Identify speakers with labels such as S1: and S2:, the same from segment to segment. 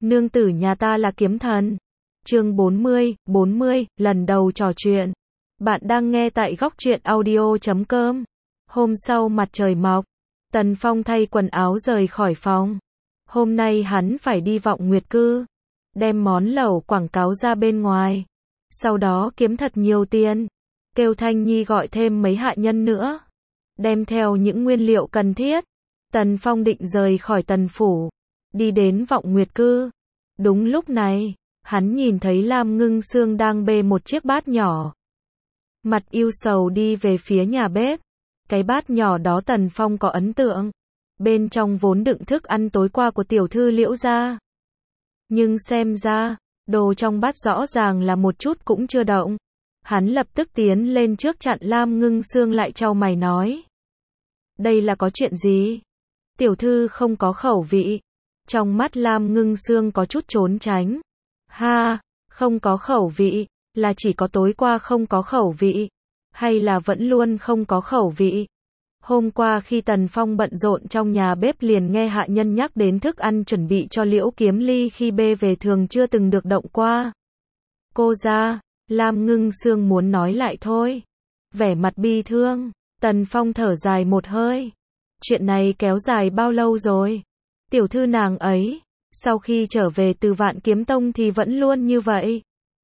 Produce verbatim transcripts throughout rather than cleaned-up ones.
S1: Nương tử nhà ta là kiếm thần. Chương bốn mươi, bốn mươi, lần đầu trò chuyện. Bạn đang nghe tại góc truyện audio chấm com. Hôm sau mặt trời mọc, Tần Phong thay quần áo rời khỏi phòng. Hôm nay hắn phải đi Vọng Nguyệt Cư, đem món lẩu quảng cáo ra bên ngoài. Sau đó kiếm thật nhiều tiền, kêu Thanh Nhi gọi thêm mấy hạ nhân nữa, đem theo những nguyên liệu cần thiết. Tần Phong định rời khỏi Tần Phủ, đi đến Vọng Nguyệt Cư. Đúng lúc này, hắn nhìn thấy Lam Ngưng Sương đang bê một chiếc bát nhỏ, mặt ưu sầu đi về phía nhà bếp. Cái bát nhỏ đó Tần Phong có ấn tượng, bên trong vốn đựng thức ăn tối qua của tiểu thư Liễu gia. Nhưng xem ra, đồ trong bát rõ ràng là một chút cũng chưa động. Hắn lập tức tiến lên trước chặn Lam Ngưng Sương lại, chau mày nói: đây là có chuyện gì? Tiểu thư không có khẩu vị. Trong mắt Lam Ngưng Sương có chút trốn tránh. Ha, không có khẩu vị, là chỉ có tối qua không có khẩu vị, hay là vẫn luôn không có khẩu vị? Hôm qua khi Tần Phong bận rộn trong nhà bếp liền nghe hạ nhân nhắc đến thức ăn chuẩn bị cho Liễu Kiếm Ly khi bê về thường chưa từng được động qua. Cô ra, Lam Ngưng Sương muốn nói lại thôi, vẻ mặt bi thương. Tần Phong thở dài một hơi. Chuyện này kéo dài bao lâu rồi? Tiểu thư nàng ấy, sau khi trở về từ Vạn Kiếm Tông thì vẫn luôn như vậy.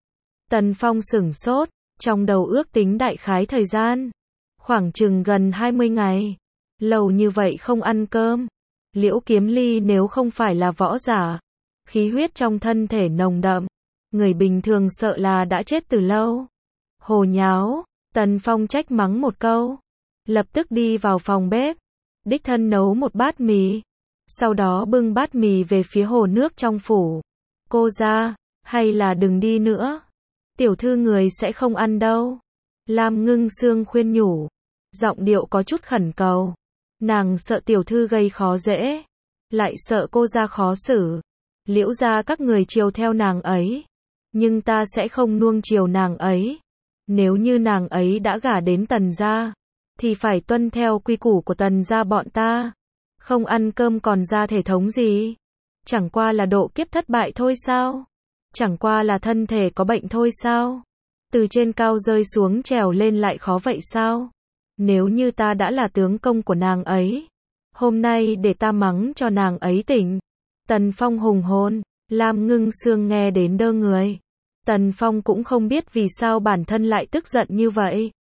S1: Tần Phong sửng sốt, trong đầu ước tính đại khái thời gian, khoảng chừng gần hai mươi ngày. Lâu như vậy không ăn cơm. Liễu Kiếm Ly nếu không phải là võ giả, khí huyết trong thân thể nồng đậm, người bình thường sợ là đã chết từ lâu. Hồ nháo, Tần Phong trách mắng một câu, lập tức đi vào phòng bếp, đích thân nấu một bát mì, sau đó bưng bát mì về phía hồ nước trong phủ. Cô ra, hay là đừng đi nữa, tiểu thư người sẽ không ăn đâu. Lam Ngưng Sương khuyên nhủ, giọng điệu có chút khẩn cầu. Nàng sợ tiểu thư gây khó dễ, lại sợ cô ra khó xử. Liễu gia các người chiều theo nàng ấy, nhưng ta sẽ không nuông chiều nàng ấy. Nếu như nàng ấy đã gả đến Tần gia, thì phải tuân theo quy củ của Tần gia bọn ta. Không ăn cơm còn ra thể thống gì? Chẳng qua là độ kiếp thất bại thôi sao? Chẳng qua là thân thể có bệnh thôi sao? Từ trên cao rơi xuống trèo lên lại khó vậy sao? Nếu như ta đã là tướng công của nàng ấy, hôm nay để ta mắng cho nàng ấy tỉnh. Tần Phong hùng hồn. Lam Ngưng Sương nghe đến đơ người. Tần Phong cũng không biết vì sao bản thân lại tức giận như vậy.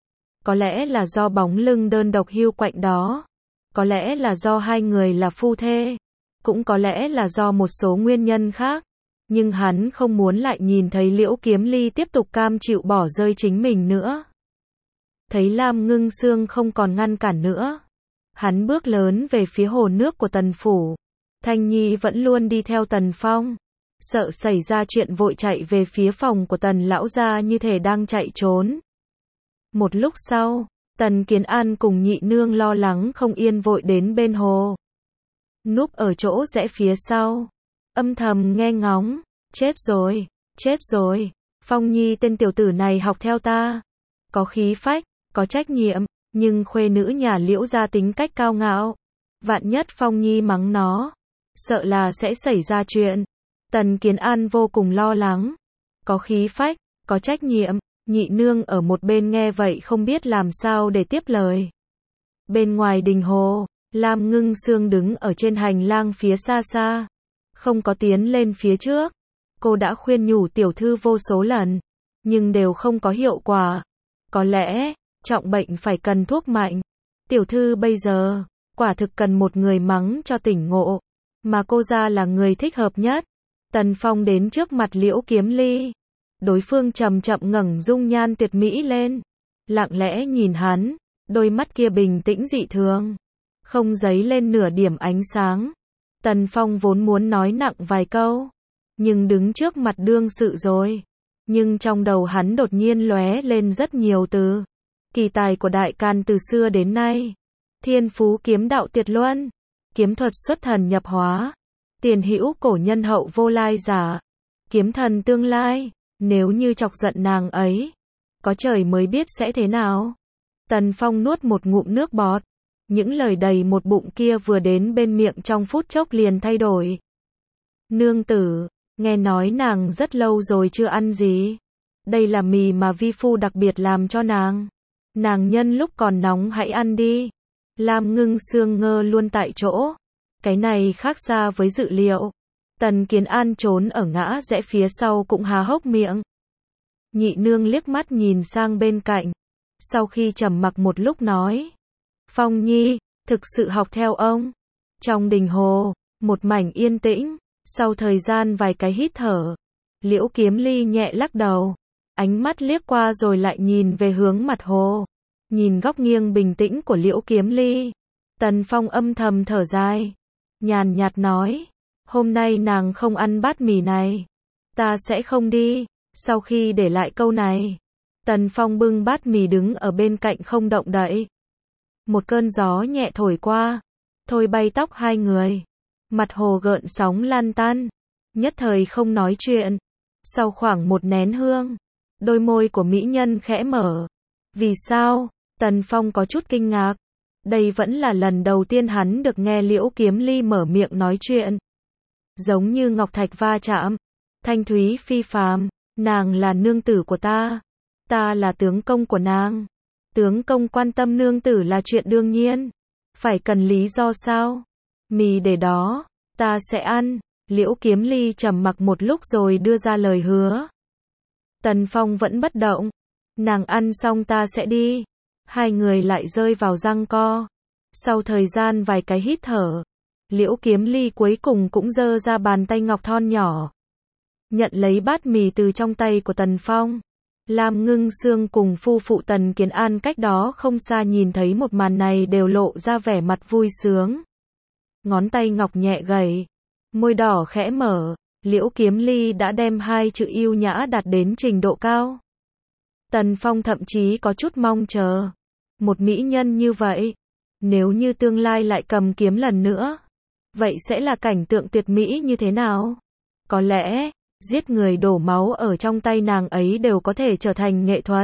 S1: Có lẽ là do bóng lưng đơn độc hiu quạnh đó, có lẽ là do hai người là phu thê, cũng có lẽ là do một số nguyên nhân khác. Nhưng hắn không muốn lại nhìn thấy Liễu Kiếm Ly tiếp tục cam chịu bỏ rơi chính mình nữa. Thấy Lam Ngưng Sương không còn ngăn cản nữa, hắn bước lớn về phía hồ nước của Tần Phủ. Thanh Nhi vẫn luôn đi theo Tần Phong, sợ xảy ra chuyện vội chạy về phía phòng của Tần lão gia như thể đang chạy trốn. Một lúc sau, Tần Kiến An cùng nhị nương lo lắng không yên vội đến bên hồ, núp ở chỗ rẽ phía sau, âm thầm nghe ngóng. Chết rồi, chết rồi, Phong Nhi tên tiểu tử này học theo ta, có khí phách, có trách nhiệm, nhưng khuê nữ nhà Liễu gia tính cách cao ngạo, vạn nhất Phong Nhi mắng nó, sợ là sẽ xảy ra chuyện. Tần Kiến An vô cùng lo lắng. Có khí phách, có trách nhiệm, nhị nương ở một bên nghe vậy không biết làm sao để tiếp lời. Bên ngoài đình hồ, Lam Ngưng Sương đứng ở trên hành lang phía xa xa, không có tiến lên phía trước. Cô đã khuyên nhủ tiểu thư vô số lần, nhưng đều không có hiệu quả. Có lẽ, trọng bệnh phải cần thuốc mạnh. Tiểu thư bây giờ, quả thực cần một người mắng cho tỉnh ngộ, mà cô ra là người thích hợp nhất. Tần Phong đến trước mặt Liễu Kiếm Ly. Đối phương chậm chậm ngẩng dung nhan tuyệt mỹ lên, lặng lẽ nhìn hắn, đôi mắt kia bình tĩnh dị thường, không dấy lên nửa điểm ánh sáng. Tần Phong vốn muốn nói nặng vài câu, nhưng đứng trước mặt đương sự rồi. Nhưng trong đầu hắn đột nhiên lóe lên rất nhiều từ. Kỳ tài của Đại Càn từ xưa đến nay, thiên phú kiếm đạo tuyệt luân, kiếm thuật xuất thần nhập hóa, tiền hữu cổ nhân hậu vô lai giả, kiếm thần tương lai. Nếu như chọc giận nàng ấy, có trời mới biết sẽ thế nào. Tần Phong nuốt một ngụm nước bọt. Những lời đầy một bụng kia vừa đến bên miệng trong phút chốc liền thay đổi. Nương tử, nghe nói nàng rất lâu rồi chưa ăn gì. Đây là mì mà vi phu đặc biệt làm cho nàng. Nàng nhân lúc còn nóng hãy ăn đi. Lam Ngưng Sương ngơ luôn tại chỗ. Cái này khác xa với dự liệu. Tần Kiến An trốn ở ngã rẽ phía sau cũng há hốc miệng. Nhị nương liếc mắt nhìn sang bên cạnh. Sau khi trầm mặc một lúc nói. Phong Nhi, thực sự học theo ông. Trong đình hồ, một mảnh yên tĩnh. Sau thời gian vài cái hít thở, Liễu Kiếm Ly nhẹ lắc đầu. Ánh mắt liếc qua rồi lại nhìn về hướng mặt hồ. Nhìn góc nghiêng bình tĩnh của Liễu Kiếm Ly. Tần Phong âm thầm thở dài. Nhàn nhạt nói. Hôm nay nàng không ăn bát mì này. Ta sẽ không đi. Sau khi để lại câu này, Tần Phong bưng bát mì đứng ở bên cạnh không động đậy. Một cơn gió nhẹ thổi qua. Thôi bay tóc hai người. Mặt hồ gợn sóng lan tan. Nhất thời không nói chuyện. Sau khoảng một nén hương, đôi môi của mỹ nhân khẽ mở. Vì sao? Tần Phong có chút kinh ngạc. Đây vẫn là lần đầu tiên hắn được nghe Liễu Kiếm Ly mở miệng nói chuyện. Giống như ngọc thạch va chạm. Thanh thúy phi phàm. Nàng là nương tử của ta. Ta là tướng công của nàng. Tướng công quan tâm nương tử là chuyện đương nhiên. Phải cần lý do sao? Mì để đó. Ta sẽ ăn. Liễu Kiếm Ly trầm mặc một lúc rồi đưa ra lời hứa. Tần Phong vẫn bất động. Nàng ăn xong ta sẽ đi. Hai người lại rơi vào giằng co. Sau thời gian vài cái hít thở, Liễu Kiếm Ly cuối cùng cũng giơ ra bàn tay ngọc thon nhỏ. Nhận lấy bát mì từ trong tay của Tần Phong. Lam Ngưng Sương cùng phu phụ Tần Kiến An cách đó không xa nhìn thấy một màn này đều lộ ra vẻ mặt vui sướng. Ngón tay ngọc nhẹ gảy. Môi đỏ khẽ mở. Liễu Kiếm Ly đã đem hai chữ yêu nhã đạt đến trình độ cao. Tần Phong thậm chí có chút mong chờ. Một mỹ nhân như vậy, nếu như tương lai lại cầm kiếm lần nữa, vậy sẽ là cảnh tượng tuyệt mỹ như thế nào? Có lẽ, giết người đổ máu ở trong tay nàng ấy đều có thể trở thành nghệ thuật.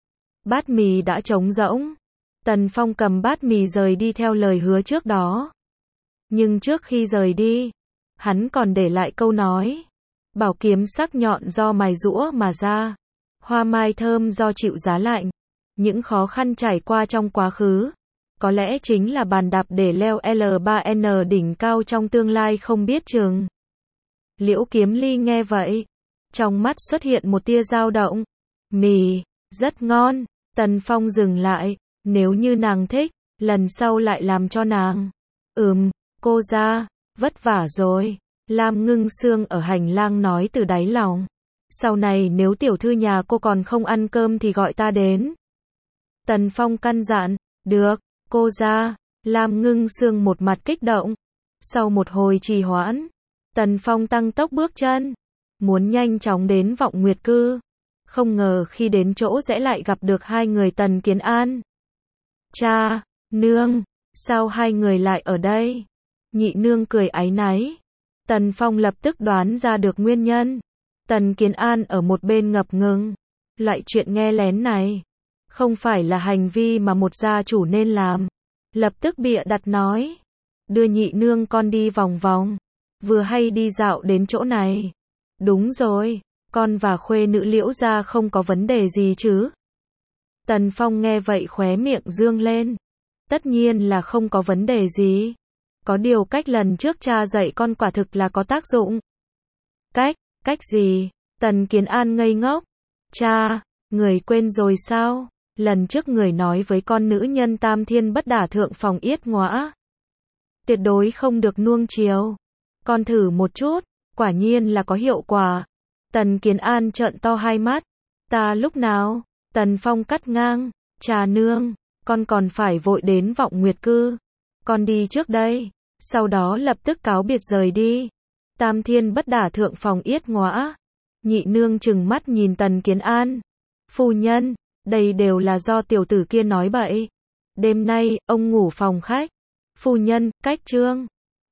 S1: Bát mì đã trống rỗng. Tần Phong cầm bát mì rời đi theo lời hứa trước đó. Nhưng trước khi rời đi, hắn còn để lại câu nói. Bảo kiếm sắc nhọn do mài giũa mà ra. Hoa mai thơm do chịu giá lạnh. Những khó khăn trải qua trong quá khứ, có lẽ chính là bàn đạp để leo L ba N đỉnh cao trong tương lai không biết chừng. Liễu Kiếm Ly nghe vậy, trong mắt xuất hiện một tia dao động. Mì, rất ngon. Tần Phong dừng lại. Nếu như nàng thích, lần sau lại làm cho nàng. Ừm, cô ra, vất vả rồi. Lam Ngưng Sương ở hành lang nói từ đáy lòng. Sau này nếu tiểu thư nhà cô còn không ăn cơm thì gọi ta đến. Tần Phong căn dặn. Được, cô ra. Lam Ngưng Sương một mặt kích động. Sau một hồi trì hoãn, Tần Phong tăng tốc bước chân, muốn nhanh chóng đến Vọng Nguyệt Cư. Không ngờ khi đến chỗ rẽ lại gặp được hai người Tần Kiến An. Cha, nương, sao hai người lại ở đây? Nhị nương cười áy náy. Tần Phong lập tức đoán ra được nguyên nhân. Tần Kiến An ở một bên ngập ngừng. Loại chuyện nghe lén này, không phải là hành vi mà một gia chủ nên làm. Lập tức bịa đặt nói. Đưa nhị nương con đi vòng vòng. Vừa hay đi dạo đến chỗ này. Đúng rồi, con và khuê nữ Liễu gia không có vấn đề gì chứ? Tần Phong nghe vậy khóe miệng dương lên. Tất nhiên là không có vấn đề gì. Có điều cách lần trước cha dạy con quả thực là có tác dụng. Cách, cách gì? Tần Kiến An ngây ngốc. Cha, người quên rồi sao? Lần trước người nói với con nữ nhân tam thiên bất đả thượng phòng yết ngõa. Tuyệt đối không được nuông chiều. Con thử một chút, quả nhiên là có hiệu quả. Tần Kiến An trợn to hai mắt. Ta lúc nào? Tần Phong cắt ngang. Cha nương, con còn phải vội đến Vọng Nguyệt Cư. Con đi trước đây. Sau đó lập tức cáo biệt rời đi. Tam thiên bất đả thượng phòng yết ngõa. Nhị nương trừng mắt nhìn Tần Kiến An. Phu nhân, đây đều là do tiểu tử kia nói bậy. Đêm nay, ông ngủ phòng khách. Phu nhân, cách trương.